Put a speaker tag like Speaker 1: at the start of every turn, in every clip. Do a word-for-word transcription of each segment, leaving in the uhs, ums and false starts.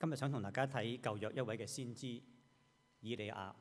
Speaker 1: 今日想同大家睇舊約一位嘅先知以利亞，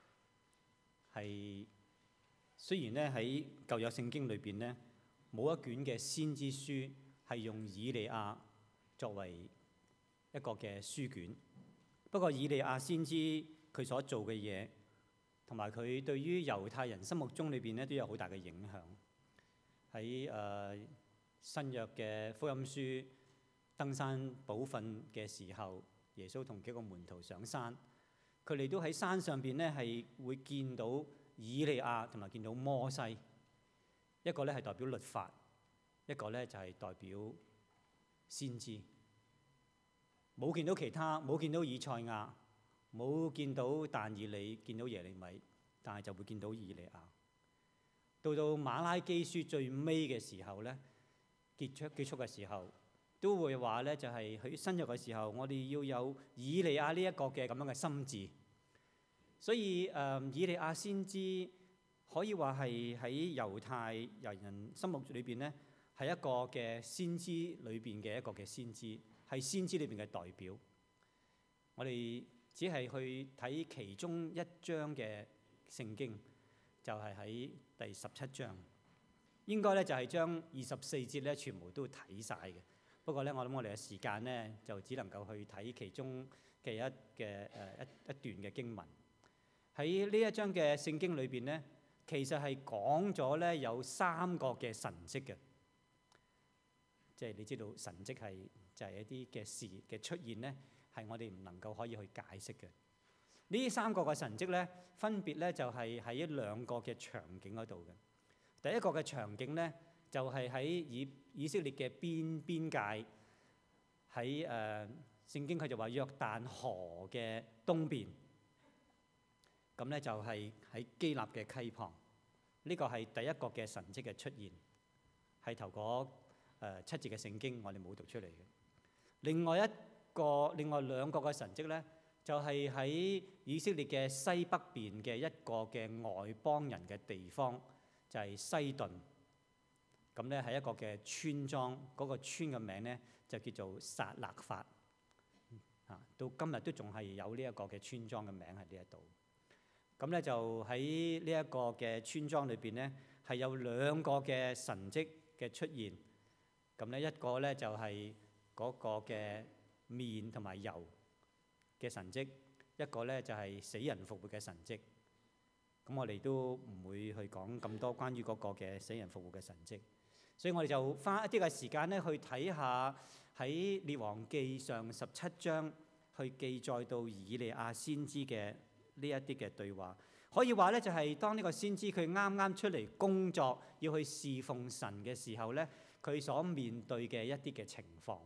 Speaker 1: 係雖然咧喺舊約聖經裏邊咧冇一卷嘅先知書係用以利亞作為一個嘅書卷，不過以利亞先知佢所做嘅嘢，同埋佢對於猶太人心目中裏邊咧都有好大嘅影響。喺誒、呃、新約嘅福音書登山寶訓嘅時候，耶穌同幾個門徒上山，佢哋都喺山上邊咧係會見到以利亞同埋見到摩西，一個咧係代表律法，一個咧就係代表先知。冇見到其他，冇見到以賽亞，冇見到但以理，見到耶利米，但係就會見到以利亞。到到馬拉基書最尾嘅時候咧，結束結束嘅時候，都會話咧就係喺新約嘅時候，我哋要有以利亞呢一個嘅咁樣嘅心志。所以誒、呃，以利亞先知可以話係喺猶太人心目裏邊咧，係一個嘅先知裏邊嘅一個嘅先知，係先知裏邊嘅代表。我哋只係去睇其中一章嘅聖經，就係、是、喺第十七章，應該咧就係將二十四節咧全部都睇晒嘅。不過咧，我諗我哋嘅時間咧就只能夠去睇其中嘅一嘅誒一一段嘅經文。喺呢一章嘅聖經裏邊咧，其實係講咗咧有三個嘅神蹟嘅，即係你知道神蹟係就係一啲嘅事嘅出現咧，係我哋唔能夠可以去解釋嘅。呢三個嘅神蹟咧，分別咧就係喺一兩個嘅場景嗰度嘅。第一個嘅場景咧，就係喺以以色列嘅邊邊界，喺誒、呃、聖經佢就話約旦河嘅東邊，咁咧就係喺基立嘅溪旁。呢、這個係第一個嘅神蹟嘅出現，係頭嗰、呃、七節嘅聖經我哋冇讀出嚟嘅。另外一個、另外兩個嘅神蹟咧，就係、是、喺以色列嘅西北邊嘅一個嘅外邦人嘅地方，就係、是、西頓。咁咧係一個嘅村莊，嗰、那個村嘅名咧就叫做撒勒法。啊，到今日都仲係有呢一個嘅村莊嘅名喺呢一度。咁咧就喺呢一個嘅村莊裏邊咧，係有兩個嘅神蹟嘅出現。咁咧一個咧就係嗰個嘅麵同埋油嘅神蹟，一個咧就係死人復活嘅神蹟。咁我哋都唔會去講咁多關於嗰個嘅死人復活嘅神蹟，所以我哋就花一啲嘅時間咧去睇下喺列王記上十七章去記載到以利亞先知嘅呢一啲嘅對話。可以話咧就係當呢個先知佢啱啱出嚟工作要去侍奉神嘅時候咧，佢所面對嘅一啲嘅情況。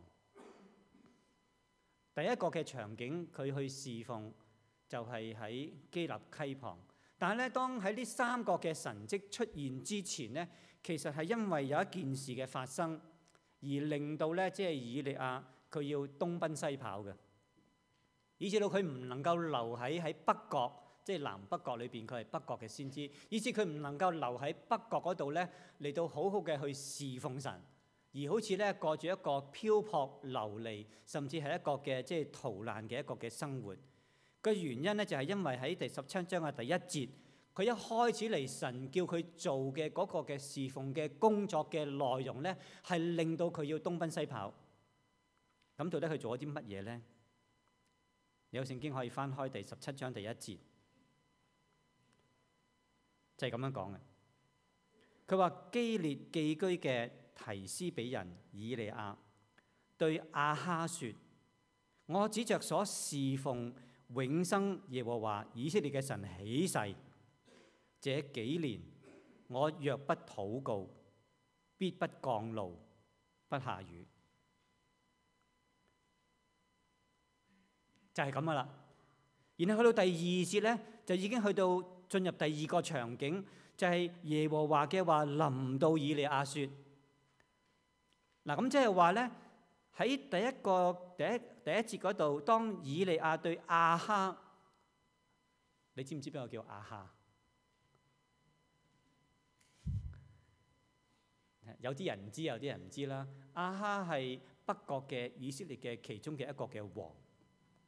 Speaker 1: 第一個嘅場景佢去侍奉就係喺基立溪旁。但係咧，當喺呢三個嘅神蹟出現之前咧，其實係因為有一件事嘅發生，而令到咧即係以利亞佢要東奔西跑嘅，以至到佢唔能夠留喺喺北國，即係南北國裏邊，佢係北國嘅先知，以至佢唔能夠留喺北國嗰度咧嚟到好好嘅去侍奉神，而好似咧過住一個漂泊流離，甚至係一個嘅即係逃難嘅一個嘅生活。個原因咧就係因為喺第十七章嘅第一節，佢一開始嚟神叫佢做嘅嗰個嘅侍奉嘅工作嘅內容咧，係令到佢要東奔西跑。咁到底佢做咗啲乜嘢咧？有聖經可以翻開第十七章第一節，就係咁樣講嘅。佢話基列寄居嘅提斯比人以利亞對亞哈說：我指着所侍奉永生耶和華以色列嘅神起誓，這幾年我若不禱告，必不降露，不下雨。就係咁噶啦。然後去到第二節咧，就已經去到進入第二個場景，就係、是、耶和華嘅話臨到以利亞說：嗱，咁即係話咧。喺第一個第一第一節嗰度，當以利亞對亞哈，你知唔知邊個叫亞哈？有啲人唔知，有啲人唔知啦。亞哈係北國嘅以色列嘅其中嘅一個嘅王，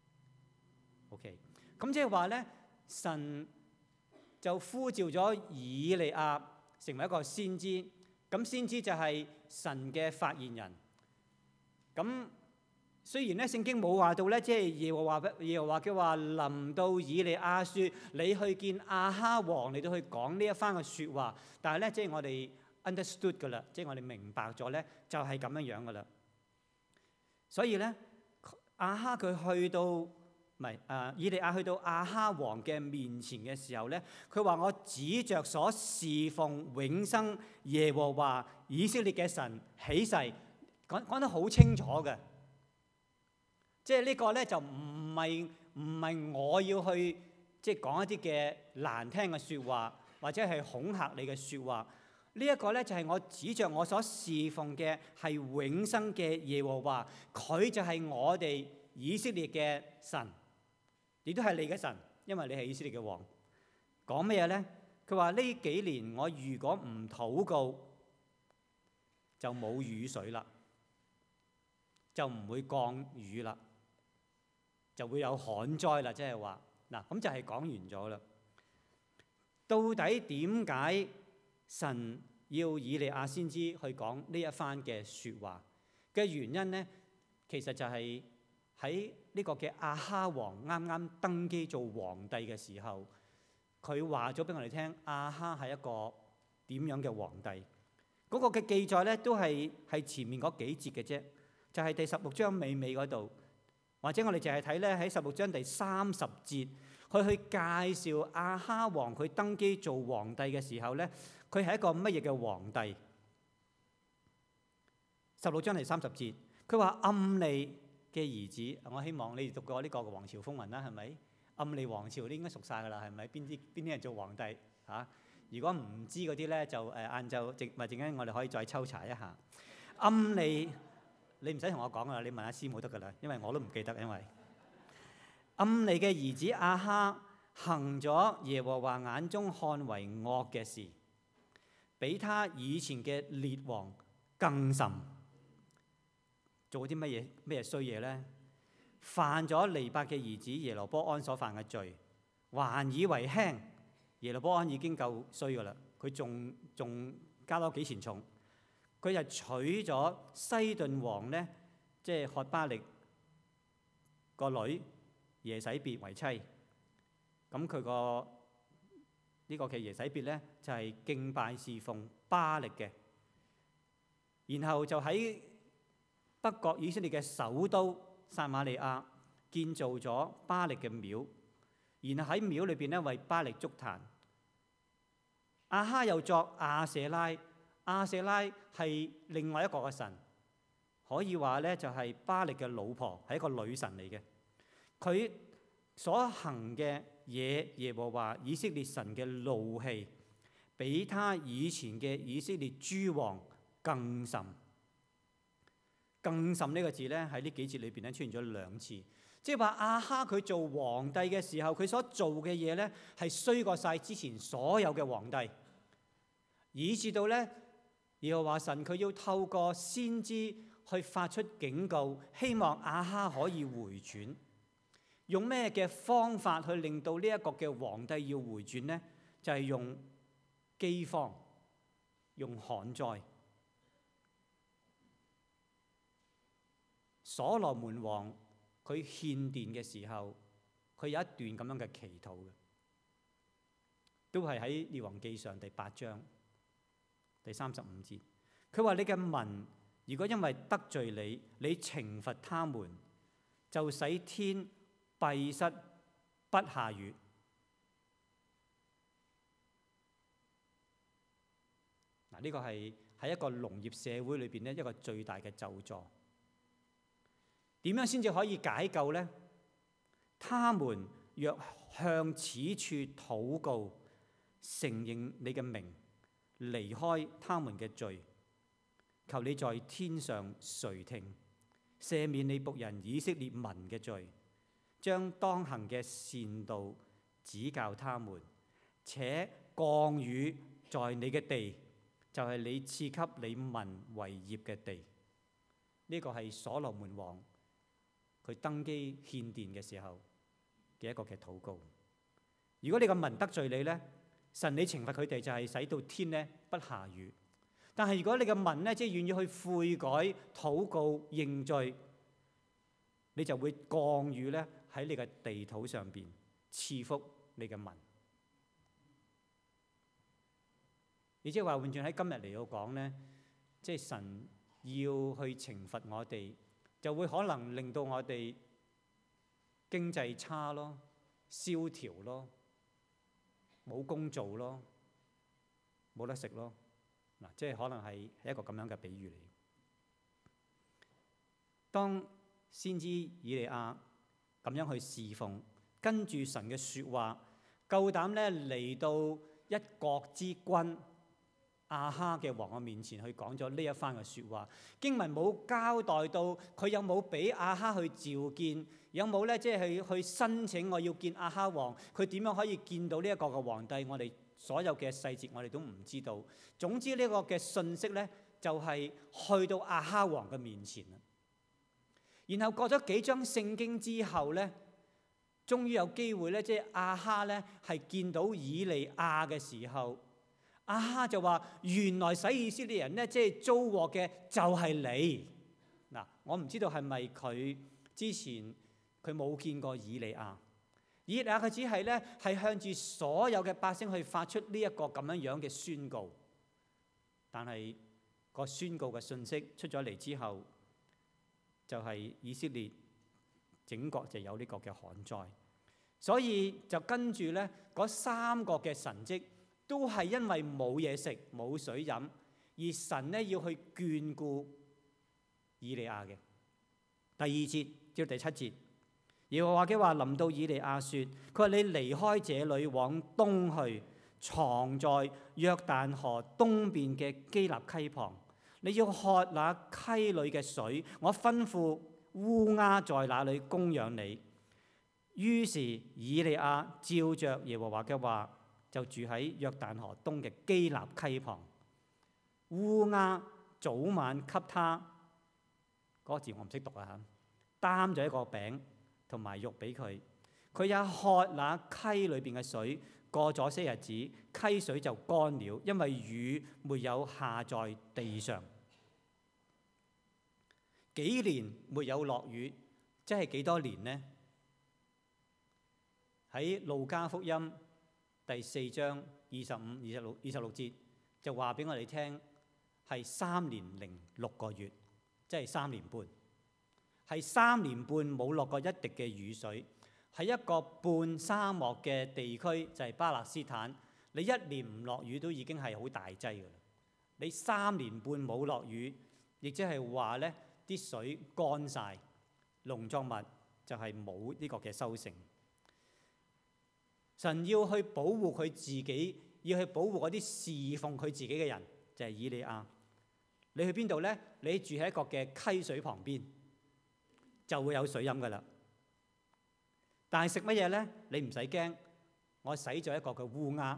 Speaker 1: OK， 咁即係話咧，神就呼召咗以利亞成為一個先知。咁先知就係神嘅發言人。咁雖然咧聖經冇話到咧，即係耶和華耶和華嘅話臨到以利亞説：你去見亞哈王嚟到去講呢一番嘅説話。但係咧，即係我哋 understood 噶啦，即係我哋明白咗咧，就係咁樣樣噶啦。所以咧，亞哈佢去到唔係誒以利亞去到亞哈王嘅面前嘅時候咧，佢話：我指着所侍奉永生耶和華以色列嘅神起誓，講講得好清楚嘅。即係呢個咧就唔係唔係我要去即係講一啲嘅難聽嘅説話，或者係恐嚇你嘅説話。呢一個咧就係我指着我所侍奉嘅係永生嘅耶和華，佢就係我哋以色列嘅神，亦都係你嘅神，因為你係以色列嘅王。講咩嘢咧？佢話呢幾年我如果唔禱告，就冇雨水啦，就唔會降雨啦，就會有旱災啦。即係話嗱，咁就係講完咗啦。到底點解神要以利亞先知去講呢一番嘅説話嘅原因呢？其實就係喺呢個嘅亞哈王啱啱登基做皇帝嘅時候，佢話咗俾我哋聽，亞哈係一個點樣嘅皇帝。嗰、那個嘅記載咧，都係係前面嗰幾節嘅啫，就係、是、第十六章尾尾嗰度，或者我哋淨係睇咧喺十六章第三十節，佢去介紹亞哈王佢登基做皇帝嘅時候咧，佢係一個乜嘢嘅皇帝？十六章第三十節，佢話暗利嘅兒子。我希望你哋讀過呢個王朝風雲啦，係咪？暗利王朝啲應該熟晒㗎啦，係咪？邊啲邊啲人做皇帝嚇、啊？如果唔知嗰啲咧，就誒晏晝靜咪陣間，我哋可以再抽查一下。暗利你唔使同我講啦，你問下師母得㗎啦，因為我都唔記得。因為暗利嘅兒子亞哈行咗耶和華眼中看為惡嘅事，比他以前嘅列王更甚。做啲乜嘢咩衰嘢咧？犯咗尼伯嘅兒子耶羅波安所犯嘅罪，還以為輕。耶羅波安已經夠衰噶啦，佢仲仲加多幾錢重。佢就娶咗西頓王咧，即係曷巴力個女耶洗別為妻。咁佢個呢個嘅耶洗別咧，就係、是、敬拜侍奉巴力嘅。然後就喺北國以色列嘅首都撒瑪利亞建造咗巴力嘅廟，然後喺廟裏邊咧為巴力築壇。亞哈又作亞舍拉，亞舍拉係另外一個嘅神，可以話咧就係巴力嘅老婆，係一個女神嚟嘅。佢所行嘅嘢，耶和華以色列神嘅怒氣，比他以前嘅以色列諸王更甚。更甚呢個字咧喺呢幾節裏邊咧出現咗兩次，即係話亞哈佢做皇帝嘅時候，佢所做嘅嘢咧係衰過晒之前所有嘅皇帝，以至到咧耶和華神佢要透過先知去發出警告，希望亞哈可以回轉。用咩嘅方法去令到呢一個嘅皇帝要回轉呢？就係、是、用饑荒，用旱災。所羅門王佢獻殿嘅時候，佢有一段咁樣嘅祈禱嘅，都係喺列王記上第八章第三十五節。佢話：你嘅民如果因為得罪你，你懲罰他們，就使天閉塞不下雨。嗱，呢個係喺一個農業社會裏邊咧一個最大嘅咒詛。點樣先至可以解救呢？他們若向此處禱告，承認你嘅名，離開他們嘅罪，求你在天上垂聽，赦免你僕人以色列民嘅罪，將當行嘅善道指教他們，且降雨在你嘅地，就係、是、你賜給你民為業嘅地。呢、這個係所羅門王佢登基獻殿嘅時候嘅一個嘅禱告。如果你個民得罪你咧，神你懲罰佢哋就係使到天咧不下雨。但係如果你嘅民咧即係願意去悔改、禱告、認罪，你就會降雨咧喺你嘅地土上邊，賜福你嘅民。亦即係話換轉喺今日嚟到講咧，即係神要去懲罰我哋，就會可能令到我哋經濟差咯、蕭條咯、冇工做咯、冇得食咯。嗱，即係可能係一個咁樣嘅比喻嚟。當先知以利亞咁樣去侍奉，跟住神嘅説話，夠膽咧嚟到一國之君亞哈嘅王嘅面前去講咗呢一番嘅説話。經文冇交代到佢有冇俾亞哈去召見，有冇咧即係去去申請我要見亞哈王，佢點樣可以見到呢一個嘅皇帝？我哋所有嘅細節我哋都唔知道。總之呢個嘅信息咧就係去到亞哈王嘅面前啦。然後過咗幾章聖經之後咧，終於有機會咧，即係亞哈咧係見到以利亞嘅時候，亞哈就話：原來使以色列人咧即係遭禍嘅就係你。嗱，我唔知道係咪佢之前佢冇見過以利亞，以利亞佢只係咧係向住所有嘅百姓去發出呢一個咁樣樣嘅宣告。但係個宣告嘅信息出咗嚟之後，就係以色列整國就有呢個嘅旱災，所以就跟住咧嗰三個嘅神蹟都係因為冇嘢食冇水飲，而神咧要去眷顧以利亞嘅。第二節至到第七節，耶和華嘅話臨到以利亞說：佢話你離開這裏往東去，藏在約旦河東邊嘅基立溪旁。你要喝那溪裏嘅水，我吩咐烏鴉在那裏供養你。於是以利亞照着耶和華嘅話，就住喺約旦河東嘅基立溪旁。烏鴉早晚給他嗰、那個字我唔識讀啊嚇，擔咗一個餅同埋肉俾佢，佢也喝那溪裏邊嘅水。過咗些日子，溪水就乾了，因為雨沒有下在地上。幾年沒有落雨，即係幾多年呢？喺路加福音第四章二十五、二十六、二十六節就話俾我哋聽，係三年零六個月，即係三年半，係三年半冇落過一滴嘅雨水。喺一個半沙漠嘅地區，就係巴勒斯坦，你一年唔落雨都已經係好大劑㗎啦。你三年半冇落雨，亦即係話咧啲水乾晒，農作物就係冇呢個嘅收成。神要去保護佢自己，要去保護嗰啲侍奉佢自己嘅人，就係以利亞。你去邊度咧？你住喺一個嘅溪水旁邊，就會有水飲㗎啦。但係食乜嘢咧？你唔使驚，我使咗一個嘅烏鴉，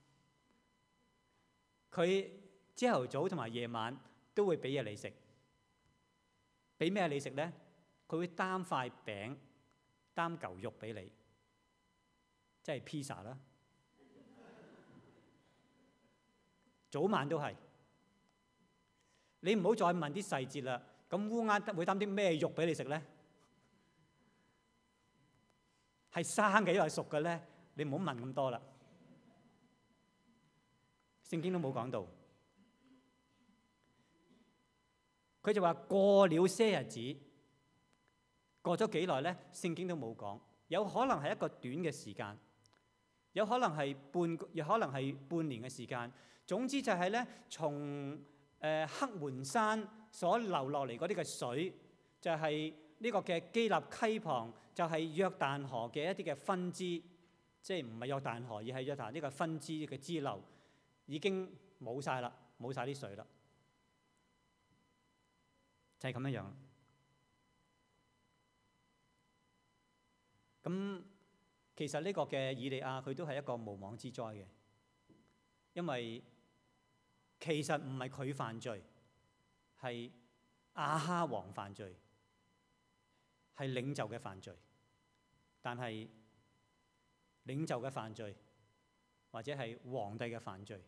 Speaker 1: 佢朝頭早同埋夜晚都會俾嘢你食。俾咩你食咧？佢會擔塊餅、擔嚿肉俾你，即係披薩啦。早晚都係。你唔好再問啲細節啦。咁烏鴉會擔啲咩肉俾你食咧？係生嘅，因為熟嘅咧，你唔好問咁多啦。聖經都冇講到，佢就話過了些日子，過咗幾耐咧？聖經都冇講，有可能係一個短嘅時間，有可能係半，有可能係半年嘅時間。總之就係咧，從誒、呃、黑門山所流落嚟嗰啲嘅水，就係、是、呢個嘅基立溪旁。就係約旦河嘅一啲嘅分支，即係唔係約旦河，而係約旦呢個分支嘅支流，已經冇晒啦，冇晒啲水啦，就係咁樣樣。咁其實呢個嘅以利亞佢都係一個無妄之災嘅，因為其實唔係佢犯罪，係亞哈王犯罪。係領袖嘅犯罪，但係領袖嘅犯罪，或者係皇帝嘅犯罪，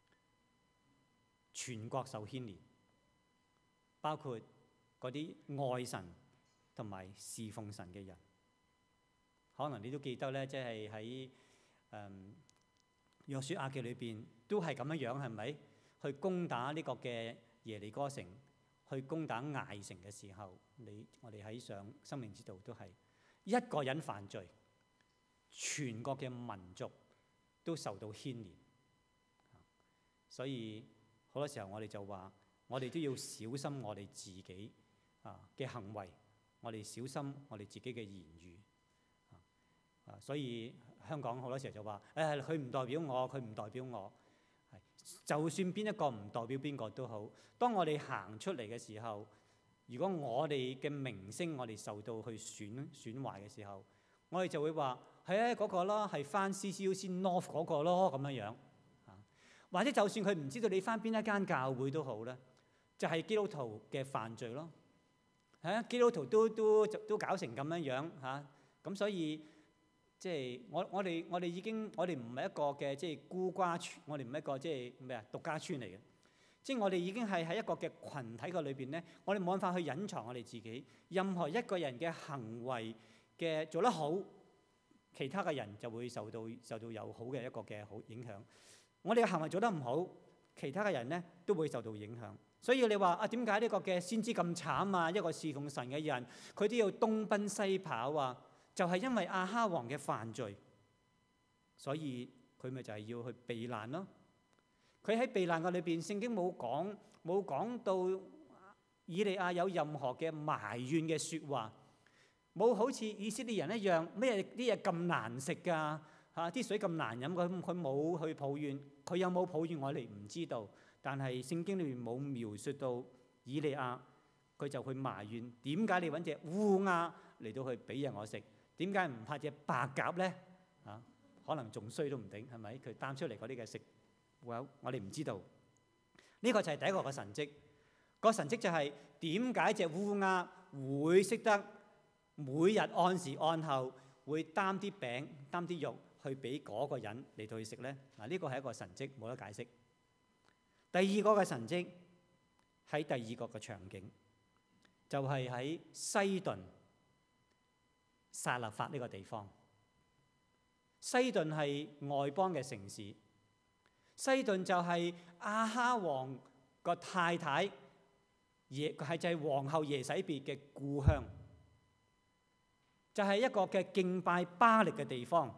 Speaker 1: 全國受牽連，包括嗰啲愛神同埋侍奉神嘅人。可能你都記得咧，即係喺誒約書亞記裏邊都係咁樣樣，係咪？去攻打呢個嘅耶利哥城，去攻打艾城嘅時候，你我哋喺上生命之道都係一個人犯罪，全國嘅民族都受到牽連。所以好多時候我哋就話，我哋都要小心我哋自己啊嘅行為，我哋小心我哋自己嘅言語。啊，所以香港好多時候就話，誒佢唔代表我，佢唔代表我。係，就算邊一個唔代表邊個都好，當我哋行出嚟嘅時候，如果我哋嘅名聲我哋受到去損損壞嘅時候，我哋就會話係啊嗰個咯，係翻 C C U C North 嗰個咯咁樣樣。啊，或者就算佢唔知道你翻邊一間教會都好咧，就係基督徒嘅犯罪咯。係啊，基督徒都都都搞成咁樣樣嚇，咁所以。即係我我哋我哋已經我哋唔係一個嘅即係孤寡村，我哋唔係一個即係咩啊獨家村嚟嘅。即係我哋已經係喺一個嘅群體嘅裏邊咧，我哋冇辦法去隱藏我哋自己。任何一個人嘅行為嘅做得好，其他嘅人就會受到受到有好嘅一個嘅好影響。我哋嘅行為做得唔好，其他嘅人咧都會受到影響。所以你話啊，點解呢個嘅先知咁慘啊？一個侍奉神嘅人，佢都要東奔西跑啊！就係因為亞哈王嘅犯罪，所以佢咪就係要去避難咯。佢喺避難嘅裏邊，聖經冇講冇講到以利亞有任何嘅埋怨嘅説話，冇好似以色列人一樣咩啲嘢咁難食㗎嚇，啲水咁難飲，佢佢冇去抱怨。佢有冇抱怨我哋唔知道，但係聖經裏面冇描述到以利亞佢就去埋怨，點解你揾隻烏鴉嚟到去俾嘢我食？點解唔拍隻白鴿咧？啊，可能仲衰都唔定，係咪？佢擔出嚟嗰啲嘅食，我我哋唔知道。呢個就係第一個嘅神蹟。個神蹟就係點解隻烏鴉會識得每日按時按候會擔啲餅、擔啲肉去俾嗰個人嚟到去食咧？嗱，呢個係一個神蹟，冇得解釋。第二個嘅神蹟喺第二個嘅場景，就係喺西頓撒勒法呢個地方。西頓係外邦嘅城市，西頓就係亞哈王個太太耶，係就係皇后耶洗別嘅故鄉，就係一個嘅敬拜巴力嘅地方。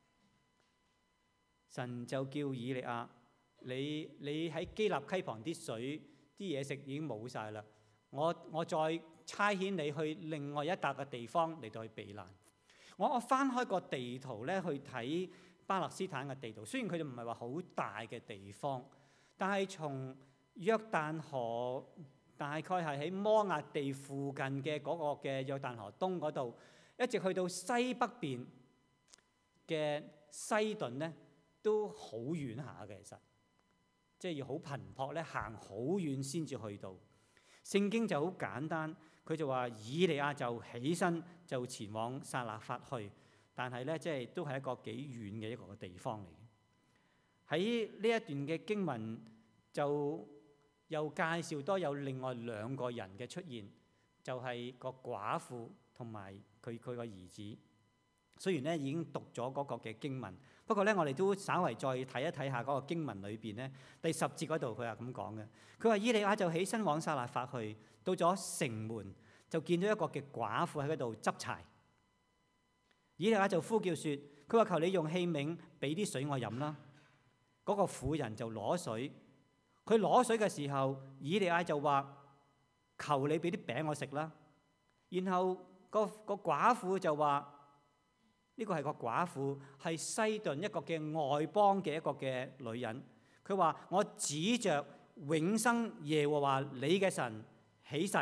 Speaker 1: 神就叫以利亞，你你喺基立溪旁啲水啲嘢食已經冇晒啦，我我再差遣你去另外一笪嘅地方嚟到去避難。我我翻開個地圖咧去睇巴勒斯坦嘅地圖，雖然佢哋唔係話好大嘅地方，但係從約旦河大概係喺摩押地附近嘅嗰個嘅約旦河東嗰度，一直去到西北邊嘅西頓咧，都好遠下嘅。其實即係要好頻撲咧，行好遠先至去到。聖經就好簡單，佢就話以利亞就起身就前往撒勒法去，但係咧即係都係一個幾遠嘅一個地方嚟。喺呢一段嘅經文就又介紹多有另外兩個人嘅出現，就係個寡婦同埋佢佢個兒子。雖然咧已經讀咗嗰個嘅經文，不過咧我哋都稍為再睇一睇下嗰個經文裏邊咧，第十節嗰度佢係咁講嘅。佢話以利亞就起身往撒勒法去，到咗城門就見到一個嘅寡婦喺嗰度執柴。以利亞就呼叫說：佢話求你用器皿俾啲水我飲啦。嗰個婦人就攞水，佢攞水嘅時候，以利亞就話：求你俾啲餅我食啦。然後個個寡婦就話。呢個係個寡婦，係西頓一個嘅外邦嘅一個嘅女人。佢話：我指着永生耶和華你嘅神起誓。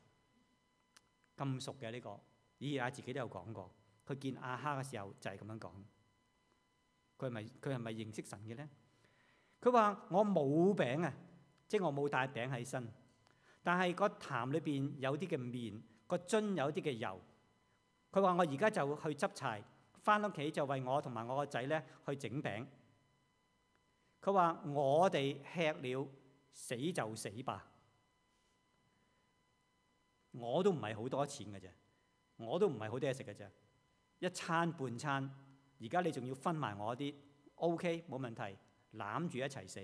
Speaker 1: 咁熟嘅呢個，以利亞自己都有講過。佢見亞哈嘅時候就係咁樣講。佢係咪佢係咪認識神嘅咧？佢話：我冇餅啊，即係我冇帶餅喺身，但係個壇裏邊有啲嘅麵，個樽有啲嘅油。佢話：我而家就去執柴。 翻屋企就為我同埋我個仔咧去整餅。佢話：我哋吃了死就死吧。我都唔係好多錢嘅啫，我都唔係好多嘢食嘅啫，一餐半餐。而家你仲要分埋我啲 ，OK 冇問題，攬住一齊死。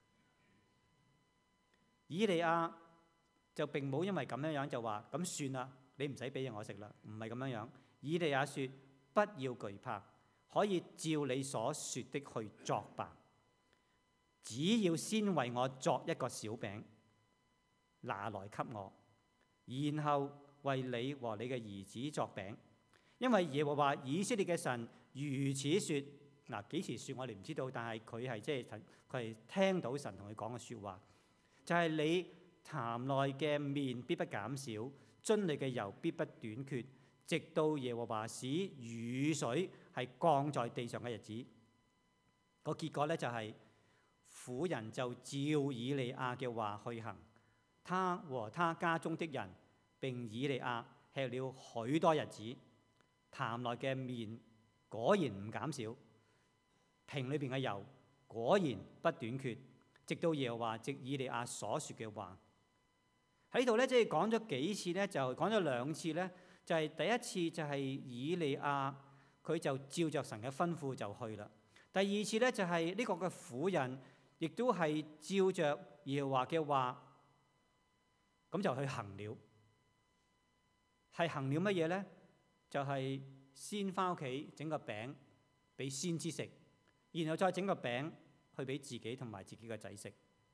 Speaker 1: 以利亞就並冇因為咁樣樣就話咁算啦，你唔使俾嘢我食啦，唔係咁樣樣。以利亞說：不要懼怕，可以照你所說的去作吧。只要先為我作一個小餅，拿來給我，然後為你和你嘅兒子作餅。因為耶和華以色列嘅神如此說。嗱，幾時說我哋唔知道，但係佢係即係佢係聽到神同佢講嘅説話，就係、是、你壇內嘅麵必不減少，樽裏嘅油必不短缺，直到耶和華使雨水係降在地上嘅日子。個結果咧就係、是、婦人就照以利亞嘅話去行，他和他家中的人並以利亞吃了許多日子，壇內嘅麵果然唔減少，瓶裏邊嘅油果然不短缺，直到耶和華藉以利亞所說嘅話。喺度咧，即係講咗幾次咧，就講咗兩次咧，就係、是、第一次就係以利亞佢就照着神嘅吩咐就去啦。第二次咧就係、是、呢個嘅婦人亦都係照着耶和華嘅話，咁就去行了。係行了乜嘢咧？就係、是、先返屋企整個餅俾先知食，然後再整個餅去俾自己同埋自己個仔食。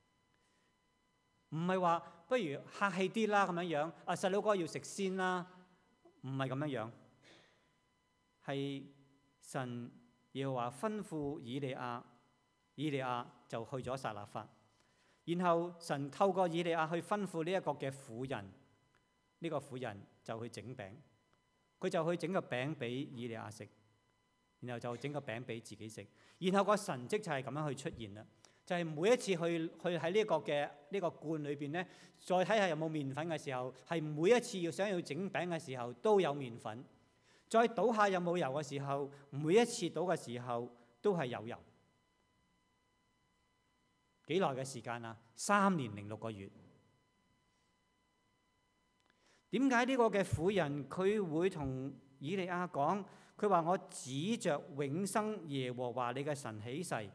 Speaker 1: 唔係話不如客氣啲啦咁樣樣，啊細佬哥要食先啦，唔係咁樣樣。係神耶和華吩咐以利亞，以利亞就去咗撒勒法，然後神透過以利亞去吩咐呢一個嘅婦人，呢、這個婦人就去整餅，佢就去整個餅俾以利亞食，然後就整個餅俾自己食，然後個神蹟就係咁樣去出現啦。就係、是、每一次去去喺呢個嘅呢、這個罐裏邊咧，再睇下有冇麵粉嘅時候，係每一次要想要整餅嘅時候都有麵粉。再倒下有冇油嘅時候，每一次倒嘅時候都係有油。幾耐嘅時間啊？三年零六個月。點解呢個嘅婦人佢會同以利亞講？佢話：我指着永生耶和華你嘅神起誓。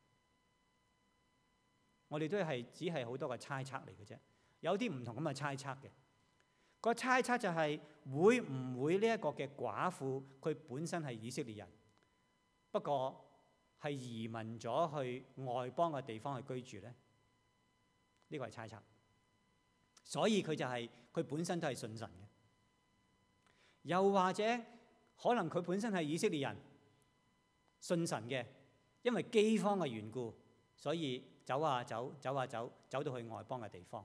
Speaker 1: 我哋都係只係好多個猜測嚟嘅啫，有啲唔同咁嘅猜測嘅。個猜測就係會唔會呢一個嘅寡婦佢本身係以色列人，不過係移民咗去外邦嘅地方去居住咧？呢個係猜測。所以佢就係、是、佢本身都係信神嘅。又或者可能佢本身係以色列人，信神嘅，因為饑荒嘅緣故，所以走啊走，走啊走，走到去外邦嘅地方。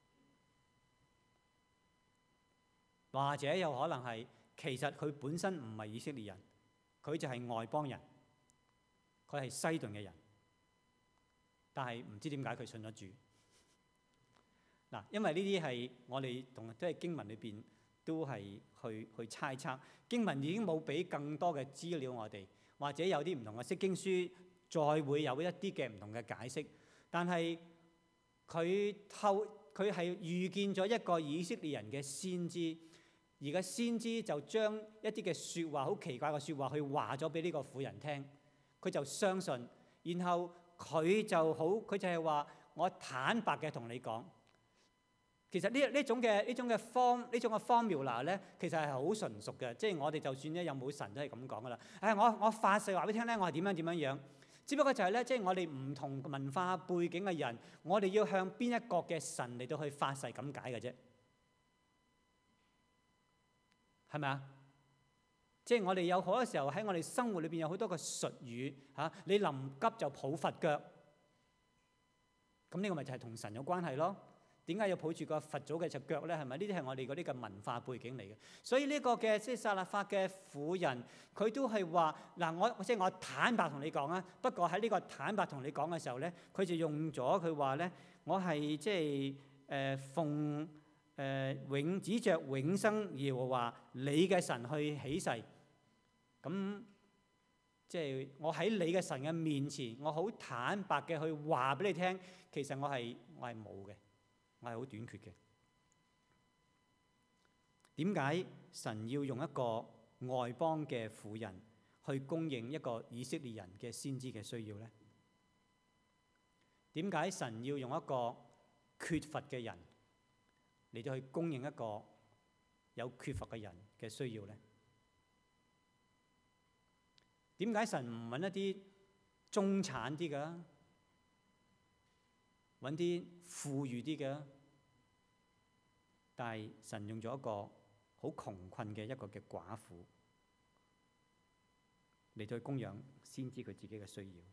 Speaker 1: 或者有可能係其實佢本身唔係以色列人，佢就係外邦人，佢係西頓嘅人，但係唔知點解佢信咗主。嗱，因為呢啲係我哋同即係經文裏邊都係去去猜測，經文已經冇俾更多嘅資料我哋，或者有啲唔同嘅釋經書再會有一啲嘅唔同嘅解釋，但係佢透佢係預見咗一個以色列人嘅先知。而個先知就將一啲嘅説話，好奇怪嘅説話，去話咗俾呢個婦人聽，佢就相信，然後佢就好，佢就係話：我坦白嘅同你講，其實呢呢種嘅呢種嘅 form 呢種嘅 formula 咧，其實係好純熟嘅，即係我哋就算咧有冇神都係咁講噶啦。誒，我我發誓話俾你聽咧，我係點樣點樣樣，只不過就係咧，即係我哋唔同文化背景嘅人，我哋要向邊一個嘅神嚟到去發誓咁解嘅啫。係咪啊？即係我哋有好多時候喺我哋生活裏邊有好多個術語嚇、啊，你臨急就抱佛腳，咁呢個咪就係同神有關係咯？點解要抱住個佛祖嘅隻腳咧？係咪？呢啲係我哋嗰啲嘅文化背景嚟嘅。所以呢個嘅即係撒勒法嘅婦人，佢都係話嗱，我即係我坦白同你講啊。不過喺呢個坦白同你講嘅時候咧，佢就用咗佢話咧，我係即係誒、呃、奉。誒、呃、指着永生耶和華你嘅神去起誓，咁即係我喺你嘅神嘅面前，我好坦白嘅去話俾你聽，其實我係我係冇嘅，我係好短缺嘅。點解神要用一個外邦嘅婦人去供應一個以色列人嘅先知嘅需要呢？點解神要用一個缺乏嘅人嚟到去供應一個有缺乏嘅人嘅需要呢？點解神唔揾一啲中產啲嘅，揾啲富裕啲嘅？但係神用咗一個好窮困嘅一個嘅寡婦嚟到去供養先知佢自己嘅需要。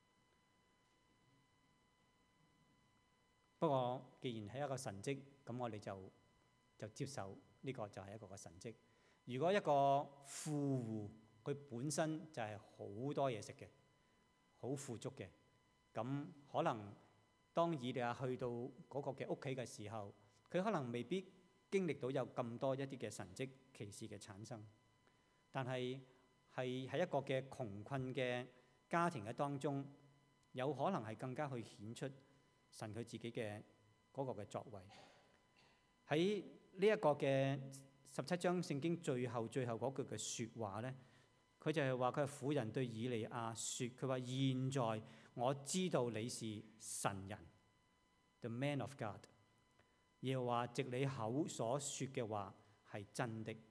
Speaker 1: 不過既然係一個神蹟，咁我哋就就接受呢個就係一個嘅神蹟。如果一個富戶佢本身就係好多嘢食嘅，好富足嘅，咁可能當以利亞去到嗰個嘅屋企嘅時候，佢可能未必經歷到有咁多一啲嘅神蹟奇事嘅產生。但係係喺一個嘅窮困嘅家庭嘅當中，有可能係更加去顯出神佢自己嘅嗰個嘅作為。喺呢一個嘅十七章聖經最後最後嗰句嘅説話咧，佢就係話佢係婦人對以利亞説，佢話現在我知道你是神人 ，the man of God， 耶和華藉你口所説嘅話係真的。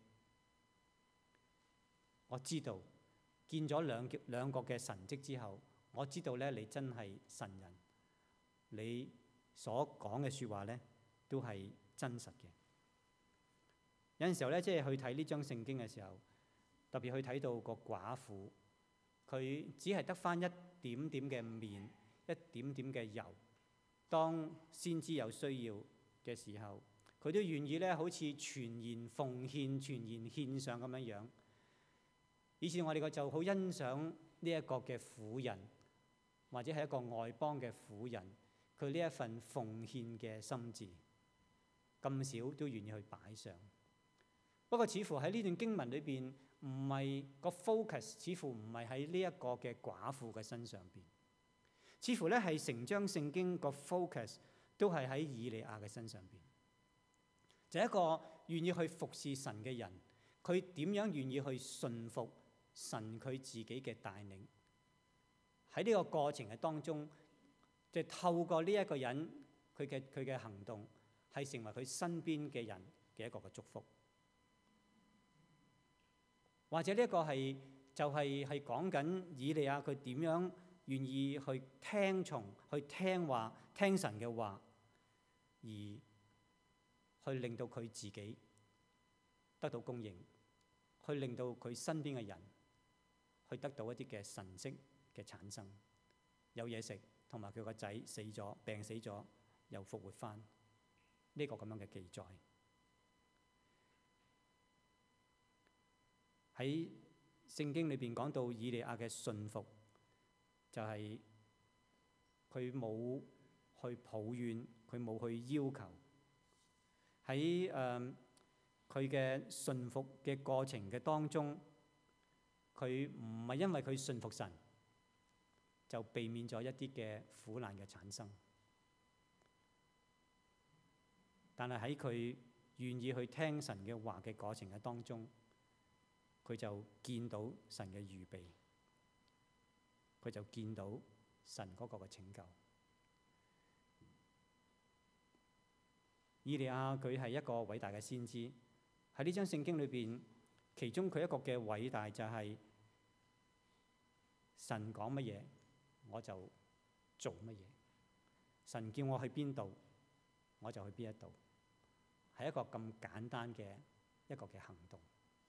Speaker 1: 我知道見咗兩兩個嘅神蹟之後，我知道咧你真係神人，你所講嘅説話咧都係真實嘅。有陣時候咧，即係去睇呢章聖經嘅時候，特別去睇到個寡婦，佢只係得返一點點嘅麵，一點點嘅油。當先知有需要嘅時候，佢都願意咧，好似全然奉獻、全然獻上咁樣樣。以前我哋個就好欣賞呢一個嘅婦人，或者係一個外邦嘅婦人，佢呢一份奉獻嘅心志，咁少都願意去擺上。不過似乎喺呢段經文裏邊，唔係個 focus，似乎唔係喺呢一個嘅寡婦嘅身上邊，似乎咧係成章聖經個 focus 都係喺以利亞嘅身上邊。就係一個願意去服侍神嘅人，佢點樣願意去順服神佢自己嘅帶領？喺呢個過程嘅當中，就透過呢一個人佢嘅佢嘅行動，係成為佢身邊嘅人嘅一個嘅祝福。或者呢一個係就係係講緊以利亞佢點樣願意去聽從、去聽話、聽神嘅話，而去令到佢自己得到供應，去令到佢身邊嘅人去得到一啲嘅神蹟嘅產生，有嘢食，同埋佢個仔死咗、病死咗又復活返，呢個咁樣嘅記載。喺聖經裏邊講到以利亞嘅信服，就係佢冇去抱怨，佢冇去要求。喺誒佢嘅信服嘅過程嘅當中，佢唔係因為佢信服神，就避免咗一啲嘅苦難嘅產生。但係喺佢願意去聽神嘅話嘅過程嘅當中，佢就見到神嘅預備，佢就見到神嗰個嘅拯救。以利亞佢係一個偉大嘅先知，喺呢章聖經裏邊，其中佢一個嘅偉大就係神講乜嘢我就做乜嘢，神叫我去邊度我就去邊一度，係一個咁簡單嘅一個嘅行動。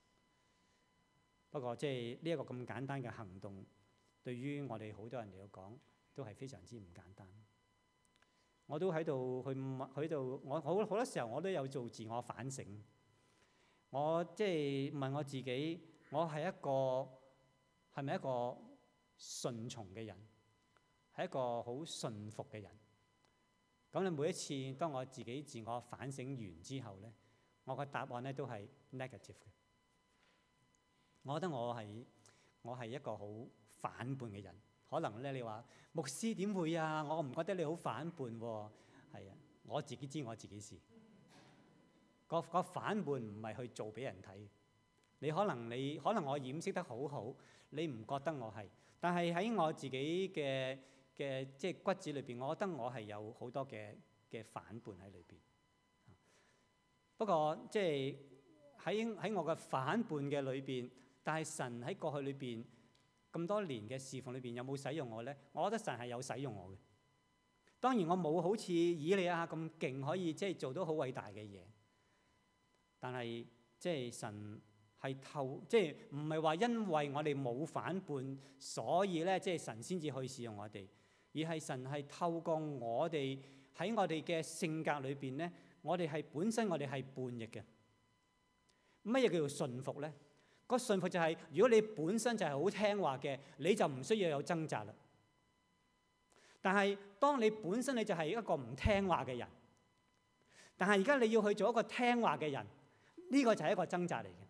Speaker 1: 不過，即係呢一個咁簡單嘅行動，對於我哋好多人嚟講，都係非常之唔簡單。我都喺度去喺度，我好好多時候我都有做自我反省。我即係問我自己，我係一個係咪一個順從嘅人，係一個好順服嘅人？咁你每一次當我自己自我反省完之後咧，我個答案咧都係 negative 嘅。我覺得我係我係一個好反叛嘅人。可能咧你話牧師點會啊？我唔覺得你好反叛喎。係啊，我自己知我自己事。個個反叛唔係去做俾人睇。你可能你可能我掩飾得好好，你唔覺得我係？但係喺我自己嘅嘅即係骨子裏邊，我覺得我係有好多嘅嘅反叛喺裏邊。不過即係喺喺我嘅反叛嘅裏邊，但係神喺過去裏邊咁多年嘅侍奉裏邊有冇使用我咧？我覺得神係有使用我嘅。當然我冇好似以利亞咁勁，可以即係做到好偉大嘅嘢。但係即係神係透，即係唔係話因為我哋冇反叛，所以咧即係神先至去使用我哋，而係神係透過我哋喺我哋嘅性格裏邊咧，我哋係本身我哋係叛逆嘅。乜嘢叫做順服咧？個順服就係如果你本身就係好聽話嘅，你就唔需要有掙扎啦。但係當你本身你就係一個唔聽話嘅人，但係而家你要去做一個聽話嘅人，呢個就係一個掙扎嚟嘅。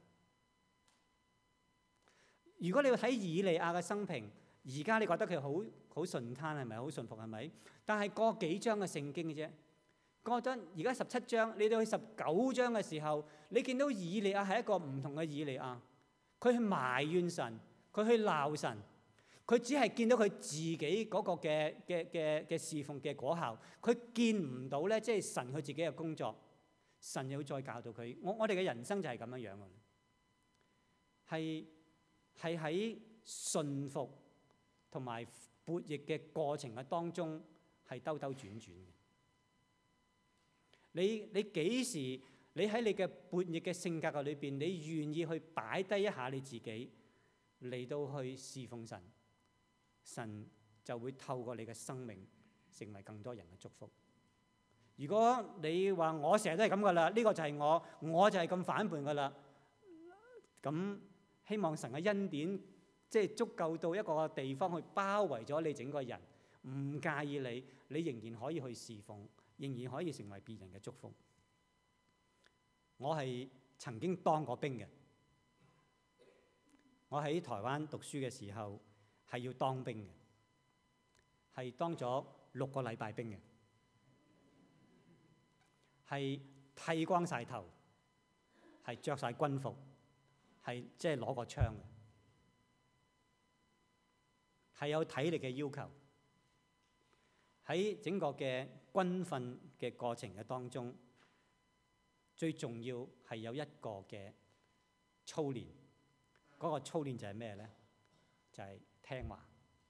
Speaker 1: 如果你要睇以利亞嘅生平，而家你覺得佢好好順攤係咪？好順服係咪？但係過幾章嘅聖經嘅啫。覺得而家十七章，你到去十九章嘅時候，你見到以利亞係一個唔同嘅以利亞。佢去埋怨神，佢去鬧神，佢只係見到佢自己嗰個嘅嘅嘅嘅侍奉嘅果效，佢見唔到咧，即係神佢自己嘅工作。神又再教導佢，我我哋嘅人生就係咁樣樣嘅，係係喺順服同埋悖逆嘅過程嘅當中，係兜兜轉轉嘅。你你幾時你喺你嘅悖逆嘅性格嘅裏邊，你願意去擺低一下你自己嚟到去侍奉神，神就會透過你嘅生命成為更多人嘅祝福。如果你話我成日都係咁噶啦，呢個就係我，我就係咁反叛噶啦，咁希望神嘅恩典即係足夠到一個地方去包圍咗你整個人，唔介意你，你仍然可以去侍奉，仍然可以成為別人嘅祝福。我係曾經當過兵嘅，我喺台灣讀書嘅時候係要當兵嘅，係當咗六個禮拜兵嘅。係剃光晒頭，係着晒軍服，係即係攞個槍嘅，係有體力嘅要求。喺整個嘅軍訓嘅過程嘅當中，最重要係有一個嘅操練。嗰個操練就係咩咧？就係聽話。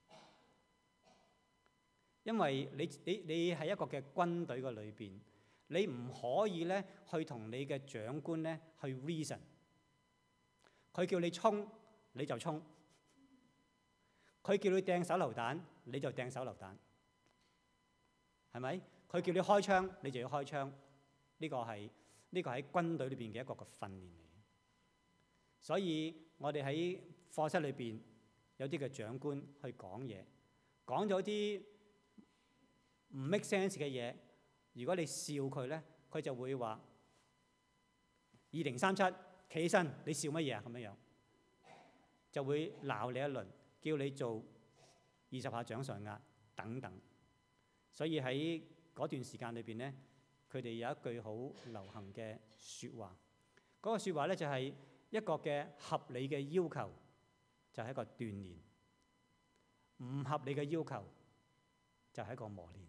Speaker 1: 因為你你你喺一個嘅軍隊嘅裏邊。你唔可以咧去同你嘅長官咧去 reason， 佢叫你衝你就衝，佢叫你掟手榴彈你就掟手榴彈，係咪？佢叫你開槍你就要開槍，呢個係呢個喺軍隊裏邊嘅一個嘅訓練嚟。所以我哋喺課室裏邊有啲嘅長官去講嘢，講咗啲唔 make sense 嘅嘢。如果你笑佢咧，佢就會話二零三七，企起身，你笑乜嘢啊？咁樣樣就會鬧你一輪，叫你做二十下掌上壓等等。所以喺嗰段時間裏邊咧，佢哋有一句好流行嘅説話，嗰、那個説話咧就係一個嘅合理嘅要求就係一個鍛鍊，唔合理嘅要求就係一個磨練。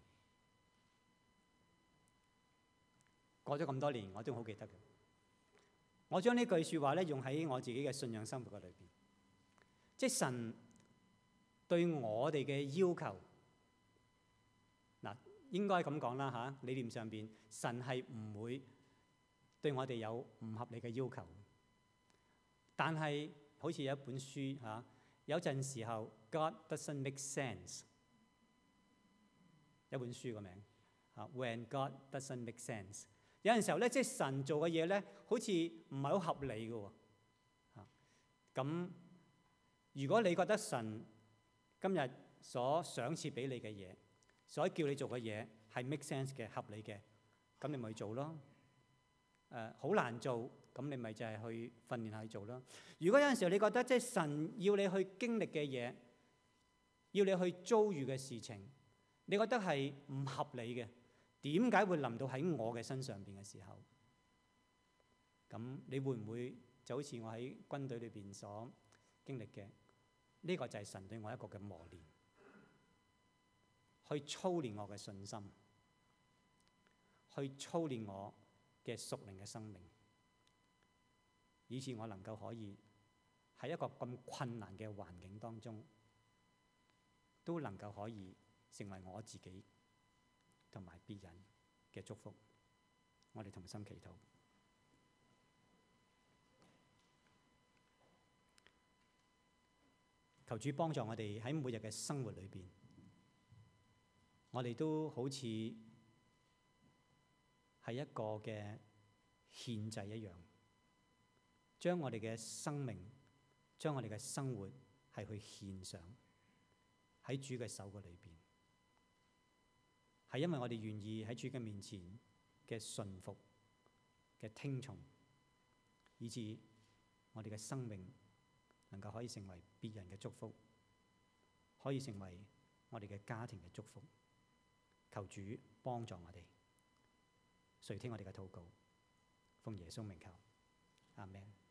Speaker 1: 過咗咁多年，我都好記得嘅。我將呢句説話咧用喺我自己嘅信仰生活嘅裏邊，即係神對我哋嘅要求，嗱應該咁講啦嚇。理念上邊，神係唔會對我哋有唔合理嘅要求，但係好似有一本書嚇，有陣時候 God doesn't make sense， 一本書個名嚇 When God doesn't make sense。有陣時候咧，即係神做嘅嘢咧，好似唔係好合理嘅喎。嚇，咁如果你覺得神今日所賞賜俾你嘅嘢，所叫你做嘅嘢係 make sense 嘅、合理嘅，咁你咪去做咯。誒、呃，好難做，咁你咪就係去訓練下去做咯。如果有陣時候你覺得即係神要你去經歷嘅嘢， 要你去遭遇嘅事情，你覺得係唔合理嘅，點解會臨到喺我嘅身上邊嘅時候，咁你會唔會就好似我喺軍隊裏邊所經歷嘅？呢個就係神對我一個嘅磨練，去操練我嘅信心，去操練我嘅屬靈嘅生命，以致我能夠可以喺一個咁困難嘅環境當中，都能夠可以成為我自己同埋別人嘅祝福。我哋同心祈禱，求主幫助我哋喺每日嘅生活裏邊，我哋都好似係一個嘅獻祭一樣，將我哋嘅生命、將我哋嘅生活係去獻上喺主嘅手嘅裏邊，係因為我哋願意喺主嘅面前嘅順服、嘅聽從，以致我哋嘅生命能夠可以成為別人嘅祝福，可以成為我哋嘅家庭嘅祝福。求主幫助我哋，垂聽我哋嘅禱告，奉耶穌名求，阿們。